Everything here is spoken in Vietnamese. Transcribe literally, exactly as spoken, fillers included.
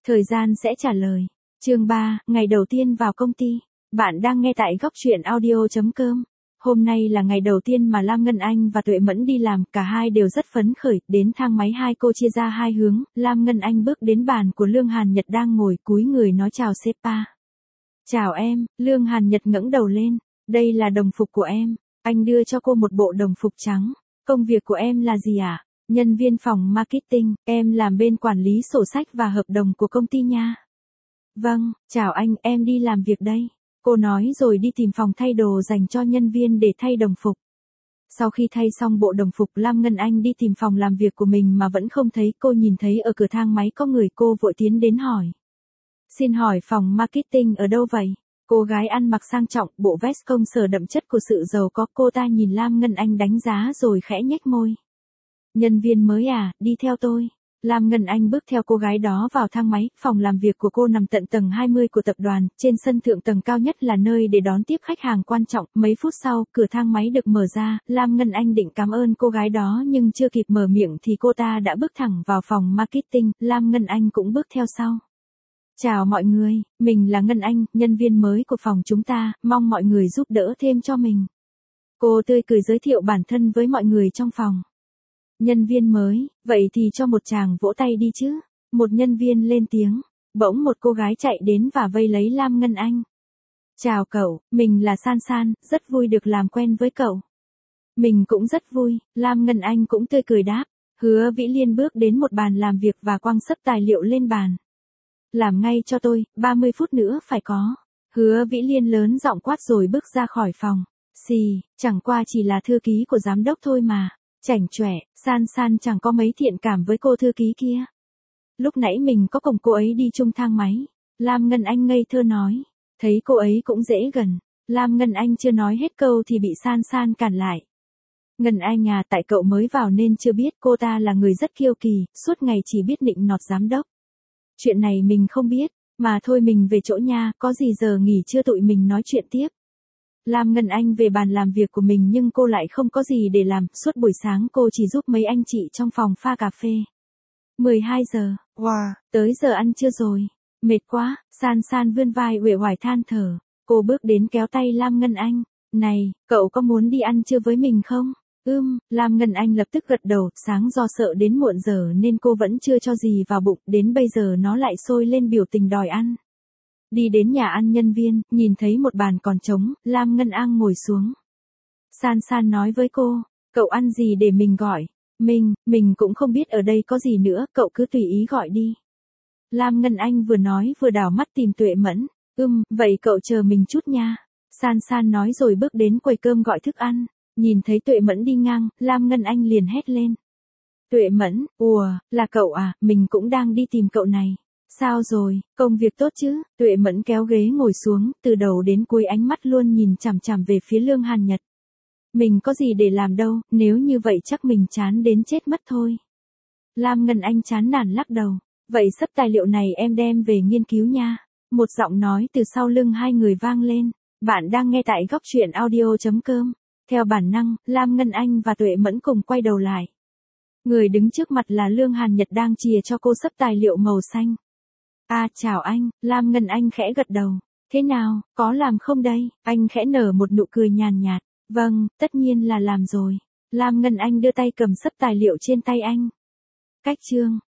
Thời gian sẽ trả lời. Chương ba, ngày đầu tiên vào công ty. Bạn đang nghe tại góc truyện audio chấm com. Hôm nay là ngày đầu tiên mà Lam Ngân Anh và Tuệ Mẫn đi làm, cả hai đều rất phấn khởi, đến thang máy hai cô chia ra hai hướng, Lam Ngân Anh bước đến bàn của Lương Hàn Nhật đang ngồi, cúi người nói chào sếp pa. Chào em, Lương Hàn Nhật ngẩng đầu lên, đây là đồng phục của em, anh đưa cho cô một bộ đồng phục trắng. Công việc của em là gì ạ? À? Nhân viên phòng marketing, em làm bên quản lý sổ sách và hợp đồng của công ty nha. Vâng, chào anh, em đi làm việc đây. Cô nói rồi đi tìm phòng thay đồ dành cho nhân viên để thay đồng phục. Sau khi thay xong bộ đồng phục, Lam Ngân Anh đi tìm phòng làm việc của mình mà vẫn không thấy, cô nhìn thấy ở cửa thang máy có người, cô vội tiến đến hỏi. Xin hỏi phòng marketing ở đâu vậy? Cô gái ăn mặc sang trọng, bộ vest công sở đậm chất của sự giàu có, cô ta nhìn Lam Ngân Anh đánh giá rồi khẽ nhếch môi. Nhân viên mới à, đi theo tôi. Lam Ngân Anh bước theo cô gái đó vào thang máy, phòng làm việc của cô nằm tận tầng hai mươi của tập đoàn, trên sân thượng tầng cao nhất là nơi để đón tiếp khách hàng quan trọng. Mấy phút sau, cửa thang máy được mở ra, Lam Ngân Anh định cảm ơn cô gái đó nhưng chưa kịp mở miệng thì cô ta đã bước thẳng vào phòng marketing, Lam Ngân Anh cũng bước theo sau. Chào mọi người, mình là Ngân Anh, nhân viên mới của phòng chúng ta, mong mọi người giúp đỡ thêm cho mình. Cô tươi cười giới thiệu bản thân với mọi người trong phòng. Nhân viên mới, vậy thì cho một chàng vỗ tay đi chứ. Một nhân viên lên tiếng, bỗng một cô gái chạy đến và vây lấy Lam Ngân Anh. Chào cậu, mình là San San, rất vui được làm quen với cậu. Mình cũng rất vui, Lam Ngân Anh cũng tươi cười đáp. Hứa Vĩ Liên bước đến một bàn làm việc và quăng sấp tài liệu lên bàn. Làm ngay cho tôi, ba mươi phút nữa phải có. Hứa Vĩ Liên lớn giọng quát rồi bước ra khỏi phòng. Xì, chẳng qua chỉ là thư ký của giám đốc thôi mà. Chảnh chọe, San San chẳng có mấy thiện cảm với cô thư ký kia. Lúc nãy mình có cùng cô ấy đi chung thang máy. Lam Ngân Anh ngây thơ nói. Thấy cô ấy cũng dễ gần. Lam Ngân Anh chưa nói hết câu thì bị San San cản lại. Ngân Anh à, tại cậu mới vào nên chưa biết, cô ta là người rất kiêu kỳ, suốt ngày chỉ biết nịnh nọt giám đốc. Chuyện này mình không biết, mà thôi mình về chỗ nha, có gì giờ nghỉ trưa tụi mình nói chuyện tiếp. Lam Ngân Anh về bàn làm việc của mình nhưng cô lại không có gì để làm, suốt buổi sáng cô chỉ giúp mấy anh chị trong phòng pha cà phê. mười hai giờ, wow, tới giờ ăn trưa rồi. Mệt quá, San San vươn vai uể oải than thở. Cô bước đến kéo tay Lam Ngân Anh. Này, cậu có muốn đi ăn trưa với mình không? Ưm, Lam Ngân Anh lập tức gật đầu, sáng do sợ đến muộn giờ nên cô vẫn chưa cho gì vào bụng, đến bây giờ nó lại sôi lên biểu tình đòi ăn. Đi đến nhà ăn nhân viên, nhìn thấy một bàn còn trống, Lam Ngân Anh ngồi xuống. San San nói với cô, cậu ăn gì để mình gọi? Mình, mình cũng không biết ở đây có gì nữa, cậu cứ tùy ý gọi đi. Lam Ngân Anh vừa nói vừa đảo mắt tìm Tuệ Mẫn. Ừm, vậy cậu chờ mình chút nha. San San nói rồi bước đến quầy cơm gọi thức ăn. Nhìn thấy Tuệ Mẫn đi ngang, Lam Ngân Anh liền hét lên. Tuệ Mẫn, ùa, là cậu à, mình cũng đang đi tìm cậu này. Sao rồi, công việc tốt chứ? Tuệ Mẫn kéo ghế ngồi xuống, từ đầu đến cuối ánh mắt luôn nhìn chằm chằm về phía Lương Hàn Nhật. Mình có gì để làm đâu, nếu như vậy chắc mình chán đến chết mất thôi. Lam Ngân Anh chán nản lắc đầu. Vậy sắp tài liệu này em đem về nghiên cứu nha. Một giọng nói từ sau lưng hai người vang lên. Bạn đang nghe tại góc truyện audio chấm com. Theo bản năng, Lam Ngân Anh và Tuệ Mẫn cùng quay đầu lại. Người đứng trước mặt là Lương Hàn Nhật đang chìa cho cô sấp tài liệu màu xanh. À chào anh, Lam Ngân Anh khẽ gật đầu. Thế nào, có làm không đây? Anh khẽ nở một nụ cười nhàn nhạt. Vâng, tất nhiên là làm rồi. Lam Ngân Anh đưa tay cầm sấp tài liệu trên tay anh. Cách chương.